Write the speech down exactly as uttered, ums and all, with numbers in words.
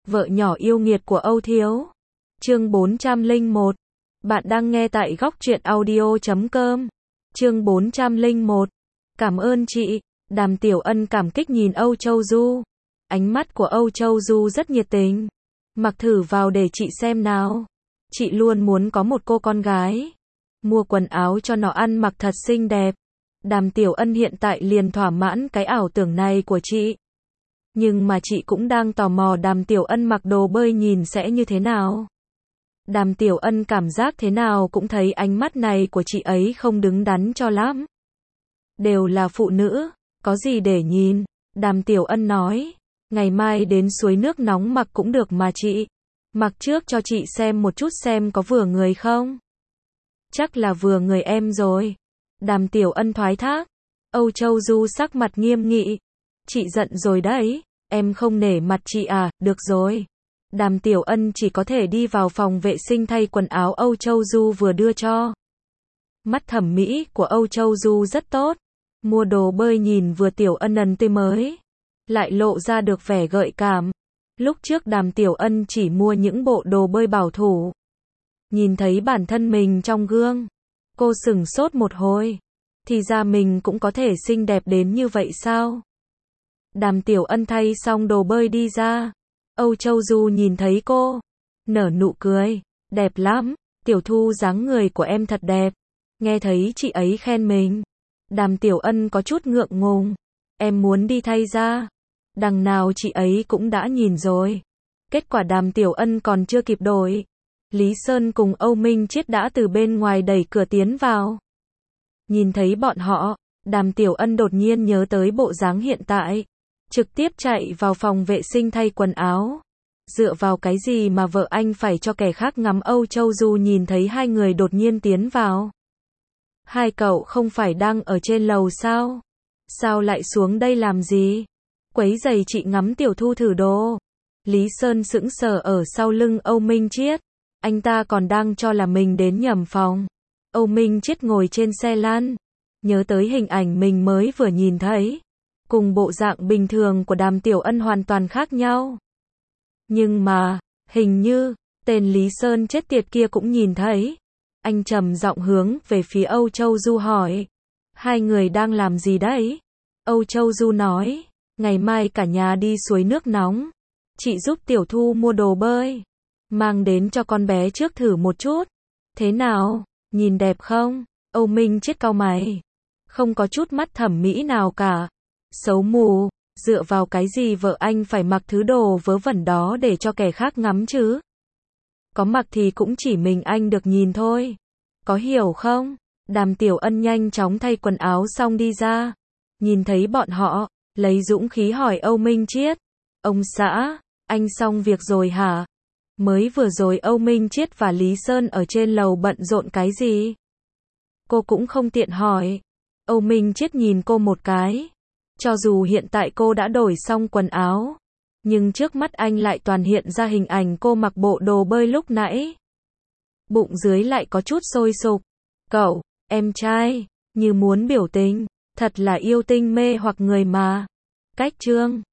Vợ nhỏ yêu nghiệt của Âu Thiếu. Chương bốn trăm lẻ một. Bạn đang nghe tại góc truyện audio chấm com. Chương bốn trăm lẻ một. Cảm ơn chị. Đàm Tiểu Ân cảm kích nhìn Âu Châu Du. Ánh mắt của Âu Châu Du rất nhiệt tình. Mặc thử vào để chị xem nào. Chị luôn muốn có một cô con gái. Mua quần áo cho nó ăn mặc thật xinh đẹp. Đàm Tiểu Ân hiện tại liền thỏa mãn cái ảo tưởng này của chị. Nhưng mà chị cũng đang tò mò Đàm Tiểu Ân mặc đồ bơi nhìn sẽ như thế nào. Đàm Tiểu Ân cảm giác thế nào cũng thấy ánh mắt này của chị ấy không đứng đắn cho lắm. Đều là phụ nữ, có gì để nhìn. Đàm Tiểu Ân nói, ngày mai đến suối nước nóng mặc cũng được mà chị. Mặc trước cho chị xem một chút xem có vừa người không. Chắc là vừa người em rồi. Đàm Tiểu Ân thoái thác. Âu Châu Du sắc mặt nghiêm nghị. Chị giận rồi đấy, em không nể mặt chị à, được rồi. Đàm Tiểu Ân chỉ có thể đi vào phòng vệ sinh thay quần áo Âu Châu Du vừa đưa cho. Mắt thẩm mỹ của Âu Châu Du rất tốt. Mua đồ bơi nhìn vừa Tiểu Ân ân tươi mới. Lại lộ ra được vẻ gợi cảm. Lúc trước Đàm Tiểu Ân chỉ mua những bộ đồ bơi bảo thủ. Nhìn thấy bản thân mình trong gương. Cô sửng sốt một hồi. Thì ra mình cũng có thể xinh đẹp đến như vậy sao? Đàm Tiểu Ân thay xong đồ bơi đi ra. Âu Châu Du nhìn thấy cô. Nở nụ cười. Đẹp lắm. Tiểu Thu dáng người của em thật đẹp. Nghe thấy chị ấy khen mình. Đàm Tiểu Ân có chút ngượng ngùng. Em muốn đi thay ra. Đằng nào chị ấy cũng đã nhìn rồi. Kết quả Đàm Tiểu Ân còn chưa kịp đổi. Lý Sơn cùng Âu Minh Chiết đã từ bên ngoài đẩy cửa tiến vào. Nhìn thấy bọn họ, Đàm Tiểu Ân đột nhiên nhớ tới bộ dáng hiện tại. Trực tiếp chạy vào phòng vệ sinh thay quần áo. Dựa vào cái gì mà vợ anh phải cho kẻ khác ngắm? Âu Châu Du nhìn thấy hai người đột nhiên tiến vào. Hai cậu không phải đang ở trên lầu sao? Sao lại xuống đây làm gì? Quấy giày chị ngắm Tiểu Thu thử đồ. Lý Sơn sững sờ ở sau lưng Âu Minh Chiết. Anh ta còn đang cho là mình đến nhầm phòng. Âu Minh Chiết ngồi trên xe lăn. Nhớ tới hình ảnh mình mới vừa nhìn thấy. Cùng bộ dạng bình thường của Đàm Tiểu Ân hoàn toàn khác nhau. Nhưng mà, hình như, tên Lý Sơn chết tiệt kia cũng nhìn thấy. Anh trầm giọng hướng về phía Âu Châu Du hỏi. Hai người đang làm gì đấy? Âu Châu Du nói, ngày mai cả nhà đi suối nước nóng. Chị giúp Tiểu Thu mua đồ bơi. Mang đến cho con bé trước thử một chút. Thế nào? Nhìn đẹp không? Âu Minh Chiết cau mày. Không có chút mắt thẩm mỹ nào cả. Xấu mù, dựa vào cái gì vợ anh phải mặc thứ đồ vớ vẩn đó để cho kẻ khác ngắm chứ? Có mặc thì cũng chỉ mình anh được nhìn thôi. Có hiểu không? Đàm Tiểu Ân nhanh chóng thay quần áo xong đi ra. Nhìn thấy bọn họ, lấy dũng khí hỏi Âu Minh Chiết. Ông xã, anh xong việc rồi hả? Mới vừa rồi Âu Minh Chiết và Lý Sơn ở trên lầu bận rộn cái gì? Cô cũng không tiện hỏi. Âu Minh Chiết nhìn cô một cái. Cho dù hiện tại cô đã đổi xong quần áo, nhưng trước mắt anh lại toàn hiện ra hình ảnh cô mặc bộ đồ bơi lúc nãy. Bụng dưới lại có chút sôi sục. Cậu, em trai, như muốn biểu tình, thật là yêu tinh mê hoặc người mà. Cách chương